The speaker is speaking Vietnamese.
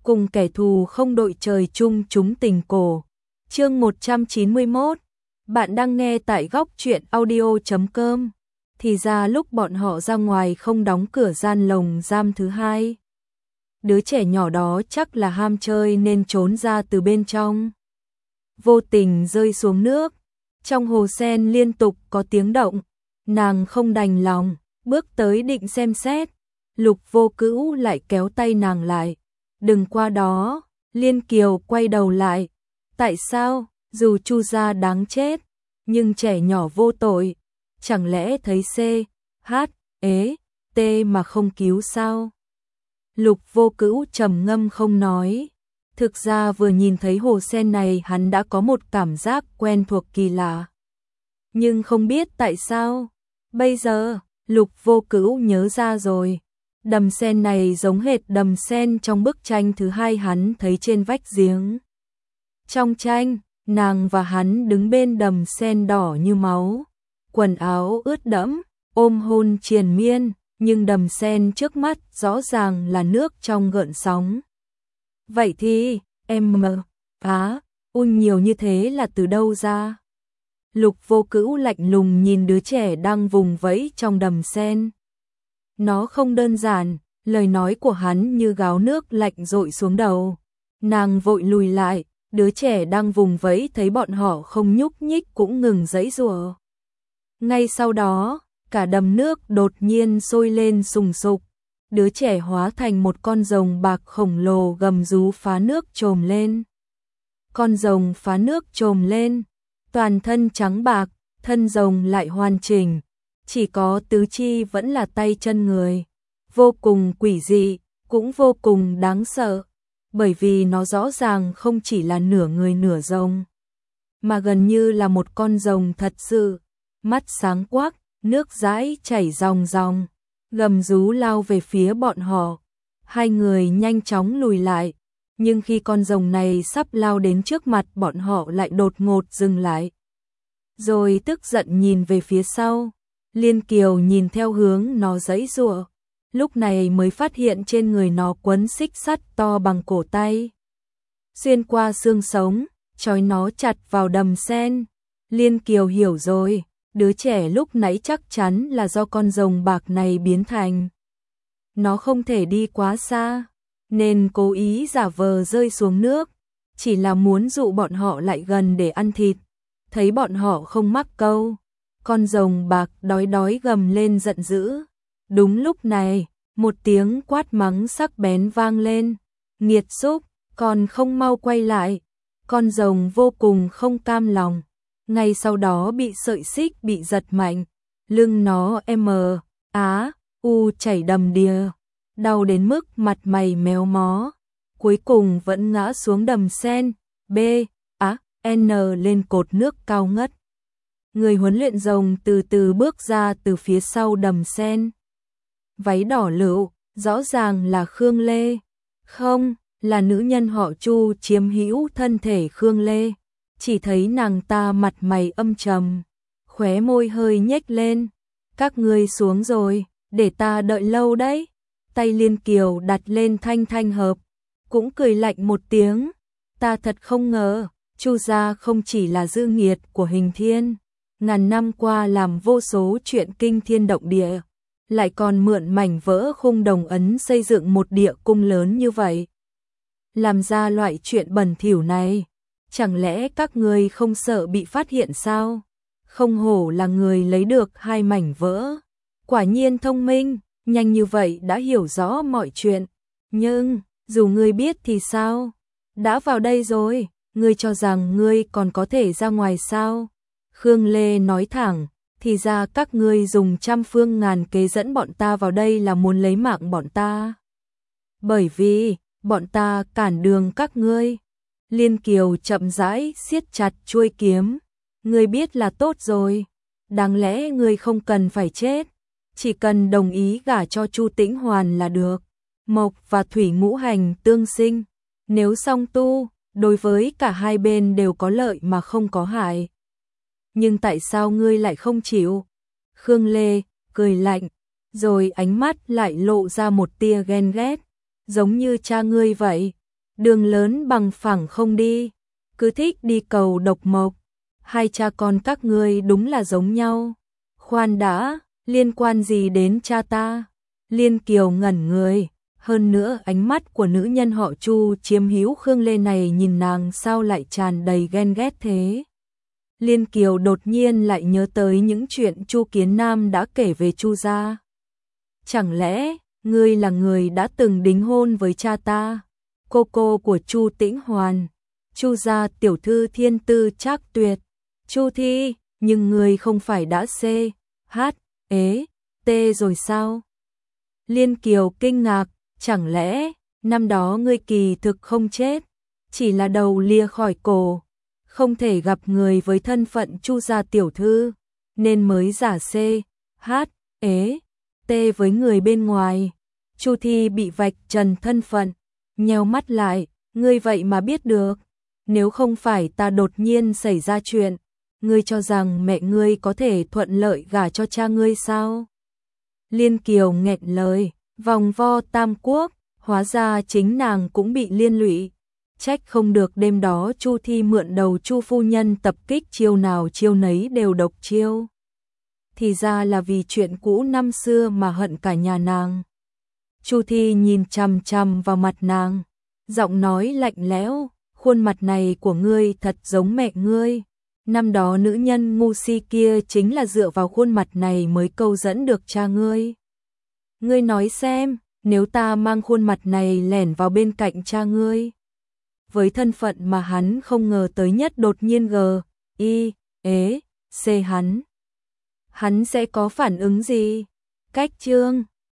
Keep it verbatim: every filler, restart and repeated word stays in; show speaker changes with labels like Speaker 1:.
Speaker 1: cùng kẻ thù không đội trời chung chúng tình cổ. Chương một trăm chín mươi mốt. Bạn đang nghe tại góc truyện audio chấm com. Thì ra lúc bọn họ ra ngoài không đóng cửa gian lồng giam thứ hai. Đứa trẻ nhỏ đó chắc là ham chơi nên trốn ra từ bên trong. Vô tình rơi xuống nước. Trong hồ sen liên tục có tiếng động. Nàng không đành lòng, bước tới định xem xét. Lục Vô Cữu lại kéo tay nàng lại. Đừng qua đó. Liên Kiều quay đầu lại. Tại sao? Dù Chu gia đáng chết, nhưng trẻ nhỏ vô tội, chẳng lẽ thấy C, H, ế, T mà không cứu sao? Lục Vô Cữu trầm ngâm không nói. Thực ra vừa nhìn thấy hồ sen này hắn đã có một cảm giác quen thuộc kỳ lạ. Nhưng không biết tại sao. Bây giờ, Lục Vô Cữu nhớ ra rồi. Đầm sen này giống hệt đầm sen trong bức tranh thứ hai hắn thấy trên vách giếng. Trong tranh, nàng và hắn đứng bên đầm sen đỏ như máu, quần áo ướt đẫm, ôm hôn triền miên, nhưng đầm sen trước mắt rõ ràng là nước trong gợn sóng. Vậy thì, em mờ, á, un nhiều như thế là từ đâu ra? Lục Vô Cữu lạnh lùng nhìn đứa trẻ đang vùng vẫy trong đầm sen. Nó không đơn giản, lời nói của hắn như gáo nước lạnh dội xuống đầu. Nàng vội lùi lại. Đứa trẻ đang vùng vẫy thấy bọn họ không nhúc nhích cũng ngừng giãy giụa. Ngay sau đó, cả đầm nước đột nhiên sôi lên sùng sục. Đứa trẻ hóa thành một con rồng bạc khổng lồ gầm rú phá nước trồm lên. Con rồng phá nước trồm lên, toàn thân trắng bạc, thân rồng lại hoàn chỉnh, chỉ có tứ chi vẫn là tay chân người. Vô cùng quỷ dị, cũng vô cùng đáng sợ. Bởi vì nó rõ ràng không chỉ là nửa người nửa rồng, mà gần như là một con rồng thật sự, mắt sáng quắc, nước dãi chảy ròng ròng, gầm rú lao về phía bọn họ. Hai người nhanh chóng lùi lại, nhưng khi con rồng này sắp lao đến trước mặt bọn họ lại đột ngột dừng lại. Rồi tức giận nhìn về phía sau, Liên Kiều nhìn theo hướng nó giãy giụa. Lúc này mới phát hiện trên người nó quấn xích sắt to bằng cổ tay. Xuyên qua xương sống, trói nó chặt vào đầm sen. Liên Kiều hiểu rồi, đứa trẻ lúc nãy chắc chắn là do con rồng bạc này biến thành. Nó không thể đi quá xa, nên cố ý giả vờ rơi xuống nước, chỉ là muốn dụ bọn họ lại gần để ăn thịt. Thấy bọn họ không mắc câu, con rồng bạc đói đói gầm lên giận dữ. Đúng lúc này, một tiếng quát mắng sắc bén vang lên. Nghiệt xúc, còn không mau quay lại. Con rồng vô cùng không cam lòng. Ngay sau đó bị sợi xích bị giật mạnh. Lưng nó M, Á, U chảy đầm đìa. Đau đến mức mặt mày méo mó. Cuối cùng vẫn ngã xuống đầm sen. B, Á, N lên cột nước cao ngất. Người huấn luyện rồng từ từ bước ra từ phía sau đầm sen. Váy đỏ lựu, rõ ràng là Khương Lê. Không, là nữ nhân họ Chu chiếm hữu thân thể Khương Lê. Chỉ thấy nàng ta mặt mày âm trầm, khóe môi hơi nhếch lên. Các ngươi xuống rồi, để ta đợi lâu đấy. Tay Liên Kiều đặt lên thanh thanh hợp, cũng cười lạnh một tiếng. Ta thật không ngờ, Chu gia không chỉ là dư nghiệt của Hình Thiên, ngàn năm qua làm vô số chuyện kinh thiên động địa, lại còn mượn mảnh vỡ khung đồng ấn xây dựng một địa cung lớn như vậy. Làm ra loại chuyện bẩn thỉu này, chẳng lẽ các ngươi không sợ bị phát hiện sao? Không hổ là người lấy được hai mảnh vỡ. Quả nhiên thông minh, nhanh như vậy đã hiểu rõ mọi chuyện. Nhưng, dù ngươi biết thì sao? Đã vào đây rồi, ngươi cho rằng ngươi còn có thể ra ngoài sao? Khương Lê nói thẳng. Thì ra các ngươi dùng trăm phương ngàn kế dẫn bọn ta vào đây là muốn lấy mạng bọn ta. Bởi vì, bọn ta cản đường các ngươi. Liên Kiều chậm rãi siết chặt chuôi kiếm. Ngươi biết là tốt rồi. Đáng lẽ ngươi không cần phải chết. Chỉ cần đồng ý gả cho Chu Tĩnh Hoàn là được. Mộc và thủy ngũ hành tương sinh. Nếu song tu, đối với cả hai bên đều có lợi mà không có hại. Nhưng tại sao ngươi lại không chịu? Khương Lê cười lạnh, rồi ánh mắt lại lộ ra một tia ghen ghét, giống như cha ngươi vậy. đường lớn bằng phẳng không đi, cứ thích đi cầu độc mộc, hai cha con các ngươi đúng là giống nhau. Khoan đã, liên quan gì đến cha ta? Liên Kiều ngẩn người, hơn nữa ánh mắt của nữ nhân họ Chu chiếm hữu Khương Lê này nhìn nàng sao lại tràn đầy ghen ghét thế. Liên Kiều đột nhiên lại nhớ tới những chuyện Chu Kiến Nam đã kể về Chu gia. Chẳng lẽ, ngươi là người đã từng đính hôn với cha ta? Cô cô của Chu Tĩnh Hoàn, Chu gia tiểu thư thiên tư trác tuyệt, Chu Thi, nhưng ngươi không phải đã C, H, ế, T rồi sao? Liên Kiều kinh ngạc, chẳng lẽ, năm đó ngươi kỳ thực không chết, chỉ là đầu lia khỏi cổ, không thể gặp người với thân phận Chu gia tiểu thư, nên mới giả C, H, ế, T với người bên ngoài. Chu Thi bị vạch trần thân phận, nheo mắt lại, ngươi vậy mà biết được, nếu không phải ta đột nhiên xảy ra chuyện, ngươi cho rằng mẹ ngươi có thể thuận lợi gả cho cha ngươi sao? Liên Kiều nghẹn lời, vòng vo tam quốc, hóa ra chính nàng cũng bị liên lụy. Trách không được đêm đó Chu Thi mượn đầu Chu phu nhân tập kích chiêu nào chiêu nấy đều độc chiêu. Thì ra là vì chuyện cũ năm xưa mà hận cả nhà nàng. Chu Thi nhìn chằm chằm vào mặt nàng, giọng nói lạnh lẽo, khuôn mặt này của ngươi thật giống mẹ ngươi. Năm đó nữ nhân ngu si kia chính là dựa vào khuôn mặt này mới câu dẫn được cha ngươi. Ngươi nói xem, nếu ta mang khuôn mặt này lẻn vào bên cạnh cha ngươi, với thân phận mà hắn không ngờ tới nhất đột nhiên G, I, ế, C hắn, hắn sẽ có phản ứng gì? Cách chương